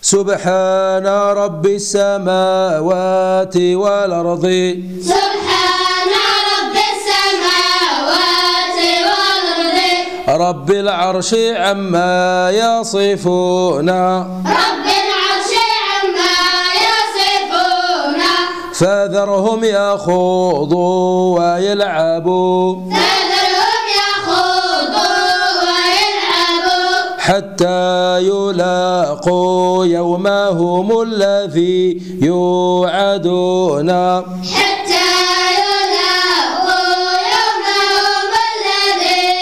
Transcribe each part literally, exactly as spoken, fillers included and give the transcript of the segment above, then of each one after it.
سبحان رب السماوات والأرض سبحان رب السماوات والأرض رب العرش عما يصفون رب العرش عما يصفون فذرهم يخوضوا ويلعبوا فذرهم يخوضوا ويلعبوا حتى يلاقوا يومهم الذي يوعدون حتى يلاقوا يومهم الذي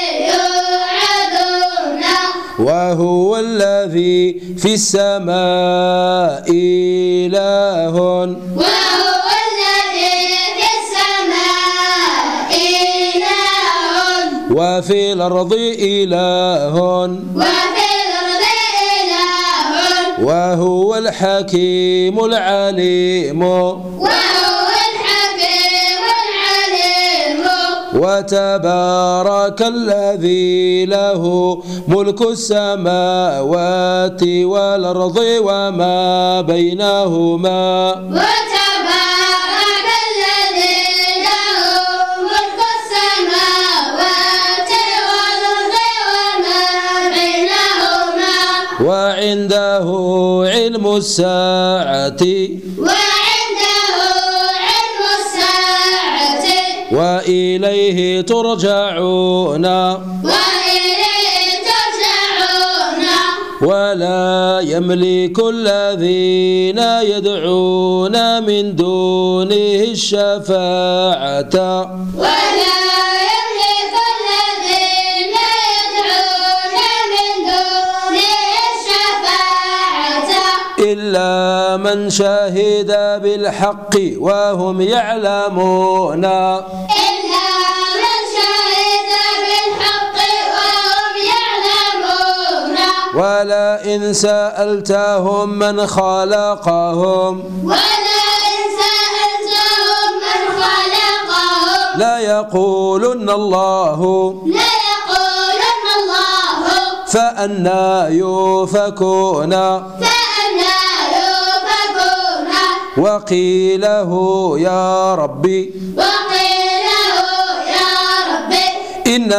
يوعدون وهو الذي في السماء إله وهو الذي في السماء إله وفي الأرض إله وفي الأرض إله وهو الحكيم العليم وهو الحكيم العليم وتبارك الذي له ملك السماوات والأرض وما بينهما وتبارك الذي له ملك السماوات والأرض وما بينهما وعنده علم الساعة وعنده علم الساعة وإليه ترجعون وإليه ترجعون ولا يملك الذين يدعون من دونه الشفاعة ولا يملك الذين يدعون من دونه الشفاعة إلا من شهد بالحق وهم يعلمون إلا من شهد بالحق وهم يعلمون ولئن سألتهم من خلقهم ولئن سألتهم من خلقهم ليقولن الله ليقولن الله فأنى يؤفكون فأنى يؤفكون وقيله يا ربي وقيله يا ربي إن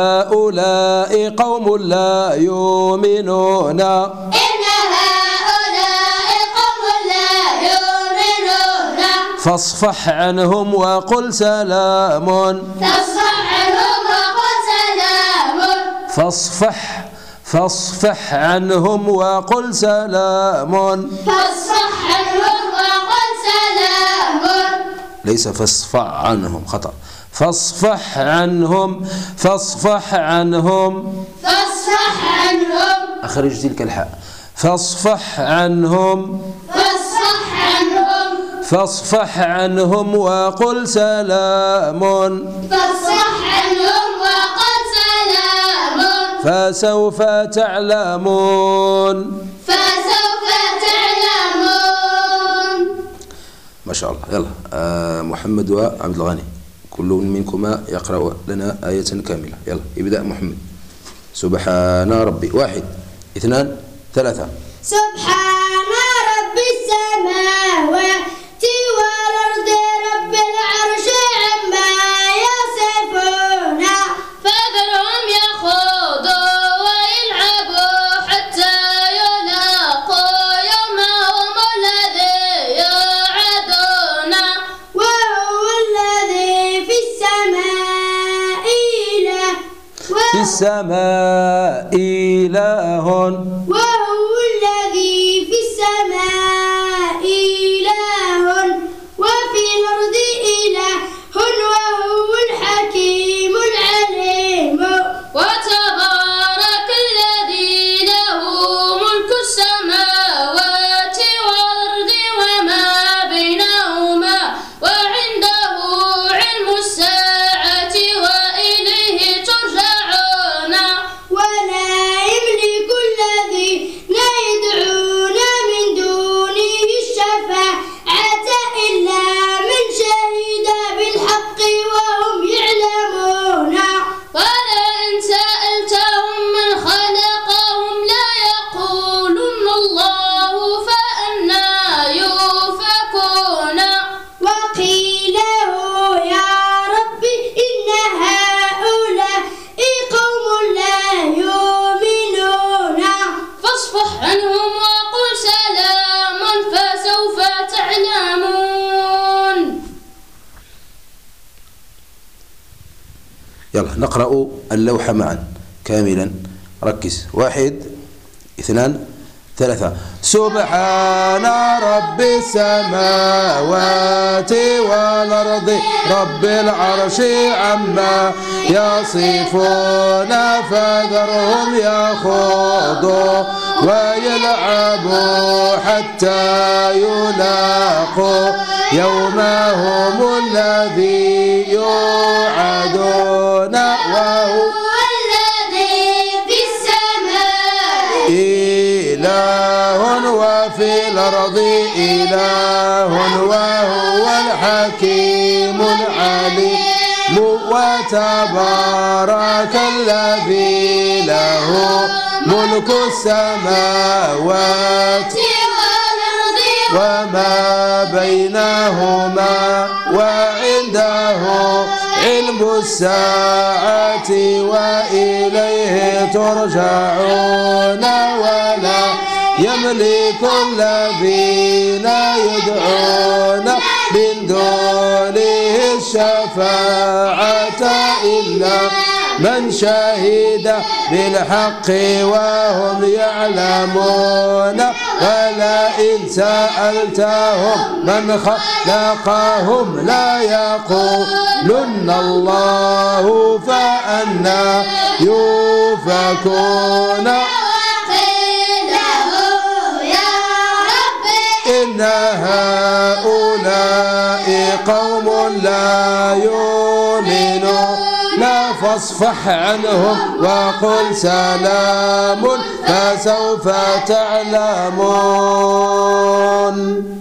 هؤلاء قوم لا يؤمنون إن هؤلاء قوم لا يؤمنون فاصفح عنهم وقل سلام فاصفح عنهم وقل سلام فاصفح فاصفح عنهم وقل سلام فاصفح عنهم وقل سلام ليس فاصفح عنهم خطأ فاصفح عنهم فاصفح عنهم فاصفح عنهم أخرج تلك الحاء فاصفح عنهم فاصفح عنهم فاصفح عنهم وقل سلام فاصفح عنهم وقل سلام فسوف تعلمون فسوف تعلمون. ما شاء الله. يلا آه محمد وعبد الغني كل منكما يقرأ لنا آية كاملة. يلا يبدأ محمد. سبحان ربي. واحد اثنان ثلاثة. سبحان رب السماوات والأرض رب العرش عما يصفون فذرهم يخوضوا ويلعبوا حتى يلاقوا يومهم الذي يوعدون وهو الذي في السماء إله في السماء إله وهو الذي في السماء إله وفي الأرض إله وهو الحكيم العليم وتبارك الذي له ملك السماوات والأرض وما بينهما وعنده علم الساعة وإليه ترجعون ولا يملك الذي يلا نقرأ اللوحة معا كاملا. ركز. واحد اثنان ثلاثة. سبحان رب السماوات والأرض رب العرش عما يصفون فذرهم يخوضوا ويلعبوا حتى يلاقوا يومهم الذي يوعدون وهو إله وفي الأرض إله وهو الحكيم العليم وتبارك الذي له ملك السماوات وما بينهما وعنده علم الساعة وإليه ترجعون ولا يملك الذين يدعون من دونه الشفاعة إلا من شهد بالحق وهم يعلمون ولئن سألتهم من خلقهم لا يقولن الله فأنى يؤفكون إن هؤلاء قوم لا يؤمنون فاصفح عنهم وقل سلام فسوف تعلمون.